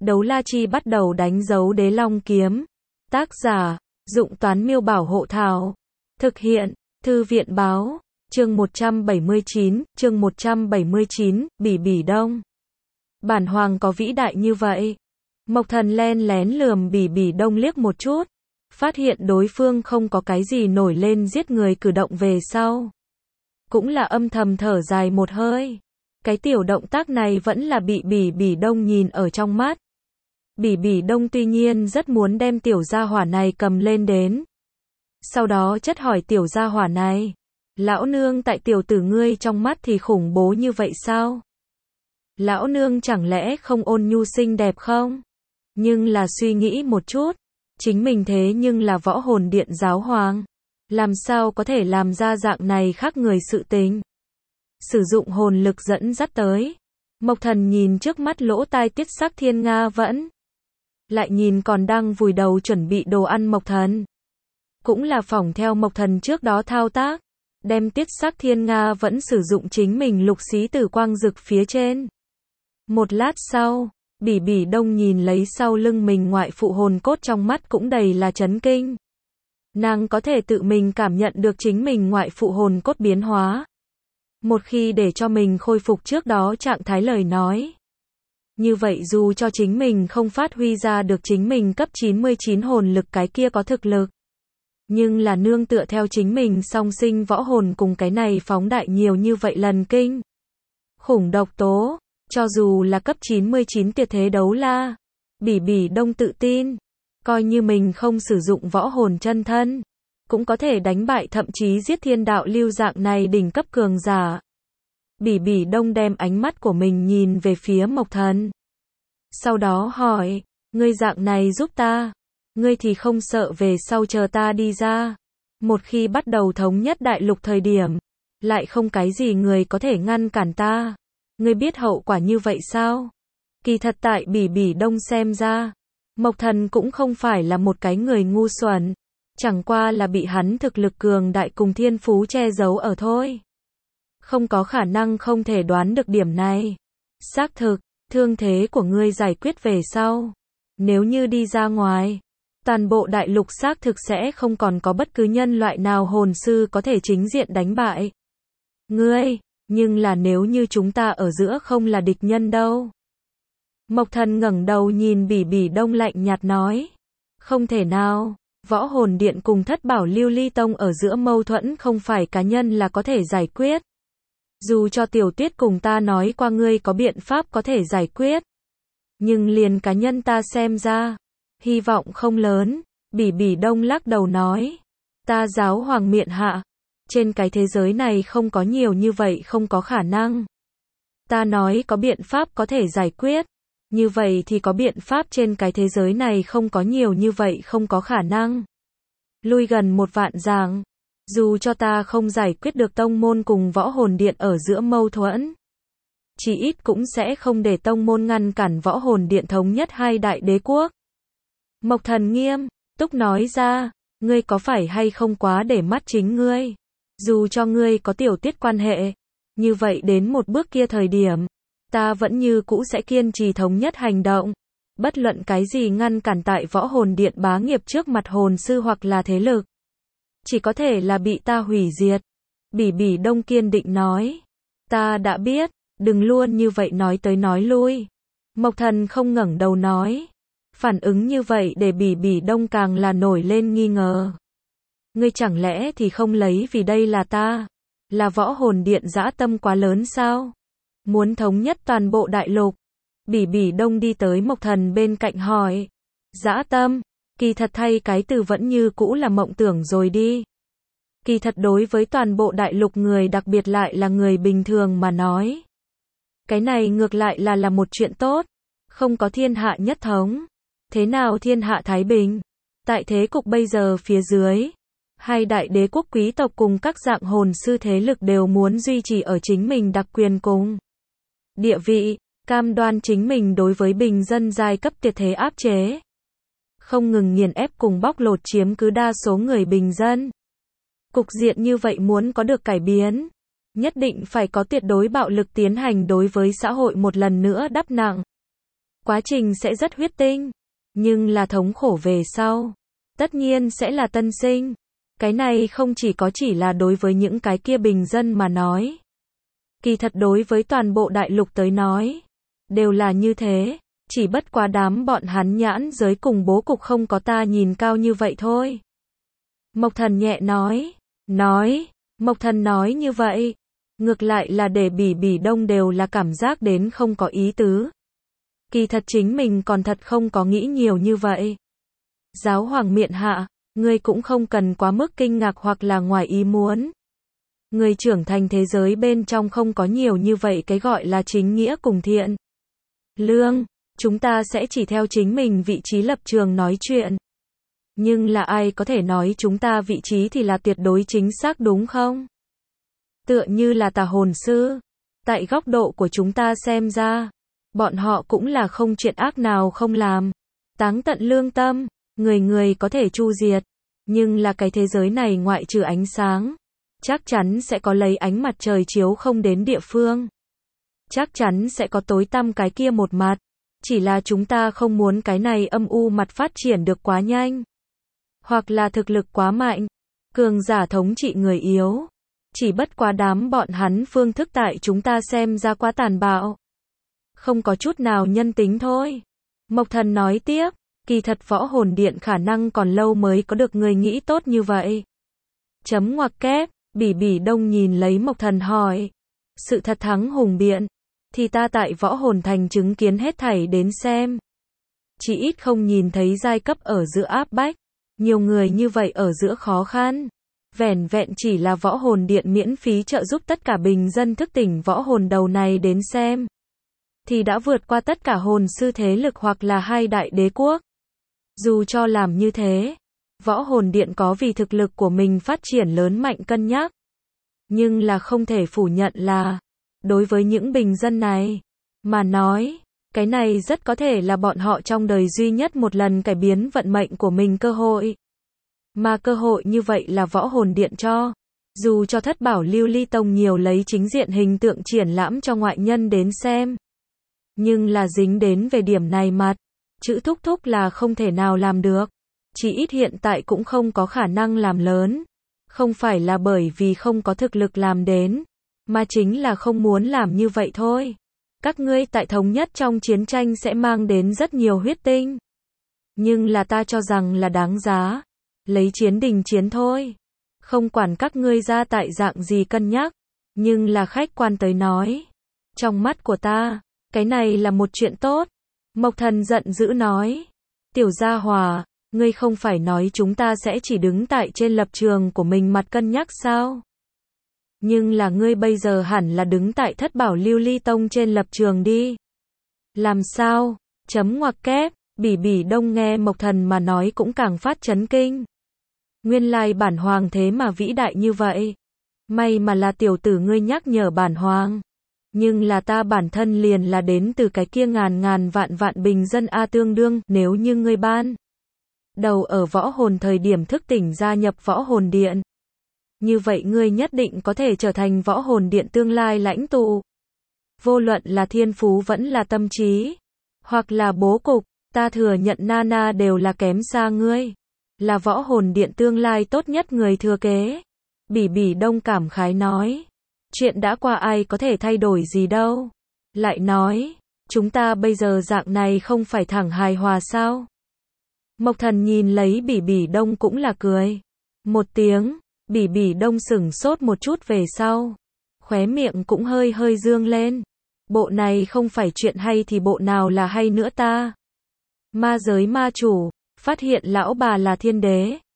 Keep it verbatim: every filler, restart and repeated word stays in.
Đấu la chi bắt đầu đánh dấu đế long kiếm. Tác giả, Dụng Toán Miêu Bảo Hộ Thảo. Thực hiện, Thư viện Báo. Chương một trăm bảy mươi chín, chương một trăm bảy mươi chín, Bỉ Bỉ Đông. Bản hoàng có vĩ đại như vậy? Mộc Thần len lén lườm Bỉ Bỉ Đông liếc một chút, phát hiện đối phương không có cái gì nổi lên giết người cử động về sau. Cũng là âm thầm thở dài một hơi. Cái tiểu động tác này vẫn là bị Bỉ Bỉ Đông nhìn ở trong mắt. Bỉ Bỉ Đông tuy nhiên rất muốn đem tiểu gia hỏa này cầm lên đến. Sau đó chất hỏi tiểu gia hỏa này, lão nương tại tiểu tử ngươi trong mắt thì khủng bố như vậy sao? Lão nương chẳng lẽ không ôn nhu xinh đẹp không? Nhưng là suy nghĩ một chút, chính mình thế nhưng là võ hồn điện giáo hoàng, làm sao có thể làm ra dạng này khác người sự tình? Sử dụng hồn lực dẫn dắt tới. Mộc Thần nhìn trước mắt lỗ tai Tiết Sắc Thiên Nga Vẫn, lại nhìn còn đang vùi đầu chuẩn bị đồ ăn Mộc Thần. Cũng là phỏng theo Mộc Thần trước đó thao tác, đem Tiết Sắc Thiên Nga Vẫn sử dụng chính mình lục xí tử quang dực phía trên. Một lát sau, Bỉ Bỉ Đông nhìn lấy sau lưng mình ngoại phụ hồn cốt, trong mắt cũng đầy là chấn kinh. Nàng có thể tự mình cảm nhận được chính mình ngoại phụ hồn cốt biến hóa. Một khi để cho mình khôi phục trước đó trạng thái lời nói, như vậy dù cho chính mình không phát huy ra được chính mình cấp chín mươi chín hồn lực cái kia có thực lực, nhưng là nương tựa theo chính mình song sinh võ hồn cùng cái này phóng đại nhiều như vậy lần kinh khủng độc tố, cho dù là cấp chín mươi chín tuyệt thế đấu la, Bỉ Bỉ Đông tự tin, coi như mình không sử dụng võ hồn chân thân, cũng có thể đánh bại thậm chí giết thiên đạo lưu dạng này đỉnh cấp cường giả. Bỉ Bỉ Đông đem ánh mắt của mình nhìn về phía Mộc Thần. Sau đó hỏi, ngươi dạng này giúp ta, ngươi thì không sợ về sau chờ ta đi ra, một khi bắt đầu thống nhất đại lục thời điểm, lại không cái gì người có thể ngăn cản ta. Ngươi biết hậu quả như vậy sao? Kỳ thật tại Bỉ Bỉ Đông xem ra, Mộc Thần cũng không phải là một cái người ngu xuẩn, chẳng qua là bị hắn thực lực cường đại cùng thiên phú che giấu ở thôi. Không có khả năng không thể đoán được điểm này. Xác thực, thương thế của ngươi giải quyết về sau, nếu như đi ra ngoài, toàn bộ đại lục xác thực sẽ không còn có bất cứ nhân loại nào hồn sư có thể chính diện đánh bại ngươi, nhưng là nếu như chúng ta ở giữa không là địch nhân đâu? Mộc Thần ngẩng đầu nhìn Bỉ Bỉ Đông lạnh nhạt nói, không thể nào, võ hồn điện cùng thất bảo lưu ly tông ở giữa mâu thuẫn không phải cá nhân là có thể giải quyết. Dù cho Tiểu Tuyết cùng ta nói qua ngươi có biện pháp có thể giải quyết, nhưng liền cá nhân ta xem ra, hy vọng không lớn. Bỉ Bỉ Đông lắc đầu nói, ta giáo hoàng miện hạ, trên cái thế giới này không có nhiều như vậy không có khả năng. Ta nói có biện pháp có thể giải quyết, như vậy thì có biện pháp trên cái thế giới này không có nhiều như vậy không có khả năng. Lui gần một vạn dặm, dù cho ta không giải quyết được tông môn cùng võ hồn điện ở giữa mâu thuẫn, chỉ ít cũng sẽ không để tông môn ngăn cản võ hồn điện thống nhất hai đại đế quốc. Mộc Thần nghiêm túc nói ra, ngươi có phải hay không quá để mắt chính ngươi? Dù cho ngươi có Tiểu Tiết quan hệ, như vậy đến một bước kia thời điểm, ta vẫn như cũ sẽ kiên trì thống nhất hành động. Bất luận cái gì ngăn cản tại võ hồn điện bá nghiệp trước mặt hồn sư hoặc là thế lực, chỉ có thể là bị ta hủy diệt. Bỉ Bỉ Đông kiên định nói, ta đã biết, đừng luôn như vậy nói tới nói lui. Mộc Thần không ngẩng đầu nói, phản ứng như vậy để Bỉ Bỉ Đông càng là nổi lên nghi ngờ. Ngươi chẳng lẽ thì không lấy vì đây là ta, là võ hồn điện dã tâm quá lớn sao? Muốn thống nhất toàn bộ đại lục? Bỉ Bỉ Đông đi tới Mộc Thần bên cạnh hỏi, dã tâm, kỳ thật thay cái từ vẫn như cũ là mộng tưởng rồi đi. Kỳ thật đối với toàn bộ đại lục người, đặc biệt lại là người bình thường mà nói, cái này ngược lại là là một chuyện tốt. Không có thiên hạ nhất thống, thế nào thiên hạ thái bình? Tại thế cục bây giờ phía dưới, hai đại đế quốc quý tộc cùng các dạng hồn sư thế lực đều muốn duy trì ở chính mình đặc quyền cùng địa vị, cam đoan chính mình đối với bình dân giai cấp tuyệt thế áp chế, không ngừng nghiền ép cùng bóc lột chiếm cứ đa số người bình dân. Cục diện như vậy muốn có được cải biến, nhất định phải có tuyệt đối bạo lực tiến hành đối với xã hội một lần nữa đắp nặng. Quá trình sẽ rất huyết tinh, nhưng là thống khổ về sau. Tất nhiên sẽ là tân sinh. Cái này không chỉ có chỉ là đối với những cái kia bình dân mà nói. Kỳ thật đối với toàn bộ đại lục tới nói, đều là như thế, chỉ bất quá đám bọn hắn nhãn giới cùng bố cục không có ta nhìn cao như vậy thôi. Mộc Thần nhẹ nói, nói, Mộc Thần nói như vậy, ngược lại là để Bỉ Bỉ Đông đều là cảm giác đến không có ý tứ. Kỳ thật chính mình còn thật không có nghĩ nhiều như vậy. Giáo hoàng miện hạ, ngươi cũng không cần quá mức kinh ngạc hoặc là ngoài ý muốn. Người trưởng thành thế giới bên trong không có nhiều như vậy cái gọi là chính nghĩa cùng thiện lương, chúng ta sẽ chỉ theo chính mình vị trí lập trường nói chuyện. Nhưng là ai có thể nói chúng ta vị trí thì là tuyệt đối chính xác đúng không? Tựa như là tà hồn sư, tại góc độ của chúng ta xem ra, bọn họ cũng là không chuyện ác nào không làm, táng tận lương tâm, người người có thể chu diệt, nhưng là cái thế giới này ngoại trừ ánh sáng, chắc chắn sẽ có lấy ánh mặt trời chiếu không đến địa phương. Chắc chắn sẽ có tối tăm cái kia một mặt, chỉ là chúng ta không muốn cái này âm u mặt phát triển được quá nhanh, hoặc là thực lực quá mạnh, cường giả thống trị người yếu. Chỉ bất quá đám bọn hắn phương thức tại chúng ta xem ra quá tàn bạo, không có chút nào nhân tính thôi. Mộc Thần nói tiếp, kỳ thật võ hồn điện khả năng còn lâu mới có được người nghĩ tốt như vậy. Chấm ngoặc kép, Bỉ Bỉ Đông nhìn lấy Mộc Thần hỏi, sự thật thắng hùng biện, thì ta tại võ hồn thành chứng kiến hết thảy đến xem. Chỉ ít không nhìn thấy giai cấp ở giữa áp bách, nhiều người như vậy ở giữa khó khăn. Vẻn vẹn chỉ là võ hồn điện miễn phí trợ giúp tất cả bình dân thức tỉnh võ hồn đầu này đến xem, thì đã vượt qua tất cả hồn sư thế lực hoặc là hai đại đế quốc. Dù cho làm như thế, võ hồn điện có vì thực lực của mình phát triển lớn mạnh cân nhắc. Nhưng là không thể phủ nhận là, đối với những bình dân này, mà nói, cái này rất có thể là bọn họ trong đời duy nhất một lần cải biến vận mệnh của mình cơ hội. Mà cơ hội như vậy là võ hồn điện cho. Dù cho thất bảo lưu ly tông nhiều lấy chính diện hình tượng triển lãm cho ngoại nhân đến xem. Nhưng là dính đến về điểm này mặt, chữ thúc thúc là không thể nào làm được. Chỉ ít hiện tại cũng không có khả năng làm lớn. Không phải là bởi vì không có thực lực làm đến, mà chính là không muốn làm như vậy thôi. Các ngươi tại thống nhất trong chiến tranh sẽ mang đến rất nhiều huyết tinh. Nhưng là ta cho rằng là đáng giá. Lấy chiến đình chiến thôi. Không quản các ngươi ra tại dạng gì cân nhắc. Nhưng là khách quan tới nói. Trong mắt của ta, cái này là một chuyện tốt. Mộc Thần giận dữ nói. Tiểu gia hòa, ngươi không phải nói chúng ta sẽ chỉ đứng tại trên lập trường của mình mặt cân nhắc sao? Nhưng là ngươi bây giờ hẳn là đứng tại thất bảo lưu ly tông trên lập trường đi. Làm sao? Chấm ngoặc kép, Bỉ Bỉ Đông nghe Mộc Thần mà nói cũng càng phát chấn kinh. Nguyên lai bản hoàng thế mà vĩ đại như vậy. May mà là tiểu tử ngươi nhắc nhở bản hoàng. Nhưng là ta bản thân liền là đến từ cái kia ngàn ngàn vạn vạn bình dân A tương đương, nếu như ngươi ban đầu ở võ hồn thời điểm thức tỉnh gia nhập võ hồn điện. Như vậy ngươi nhất định có thể trở thành võ hồn điện tương lai lãnh tụ. Vô luận là thiên phú vẫn là tâm trí, hoặc là bố cục, ta thừa nhận Nana đều là kém xa ngươi. Là võ hồn điện tương lai tốt nhất người thừa kế. Bỉ Bỉ Đông cảm khái nói. Chuyện đã qua ai có thể thay đổi gì đâu. Lại nói, chúng ta bây giờ dạng này không phải thẳng hài hòa sao? Mộc Thần nhìn lấy Bỉ Bỉ Đông cũng là cười. Một tiếng, Bỉ Bỉ Đông sửng sốt một chút về sau. Khóe miệng cũng hơi hơi dương lên. Bộ này không phải chuyện hay thì bộ nào là hay nữa ta? Ma giới ma chủ, phát hiện lão bà là thiên đế.